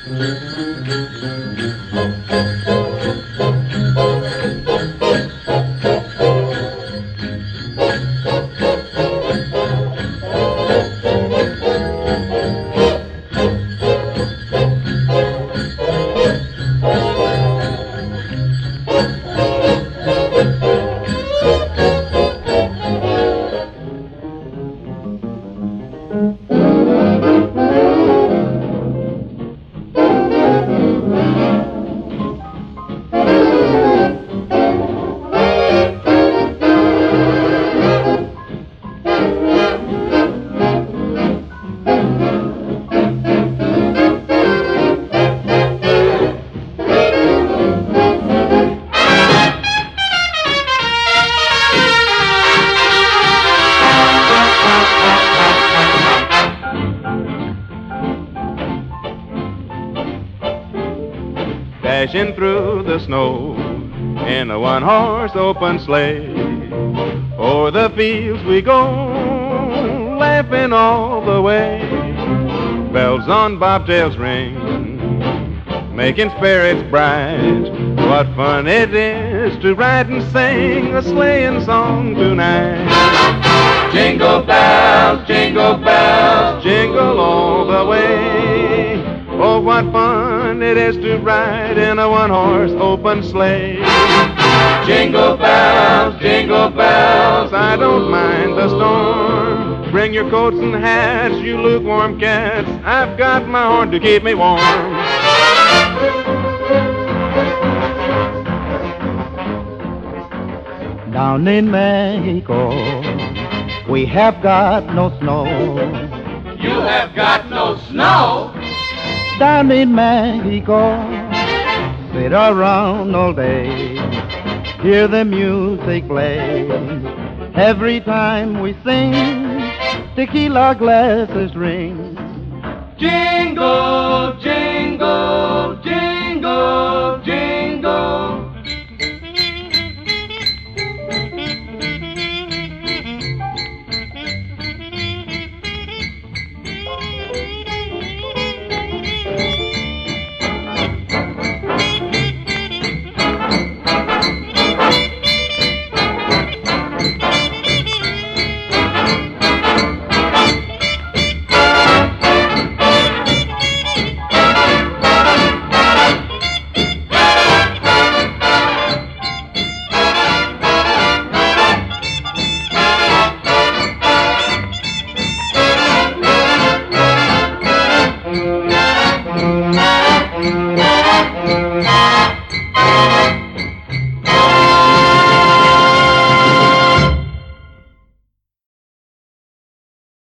Dashing through the snow in a one-horse open sleigh. O'er the fields we go, laughing all the way. Bells on bobtails ring, making spirits bright. What fun it is to ride and sing a sleighing song tonight. Jingle bells, jingle all the way. Oh, what fun it is to ride in a one-horse open sleigh. Jingle bells, I don't mind the storm. Bring your coats and hats, you lukewarm cats. I've got my horn to keep me warm. Down in Mexico, we have got no snow. You have got no snow? Down in Mexico, sit around all day, hear the music play. Every time we sing, tequila glasses ring. Jingle, jingle.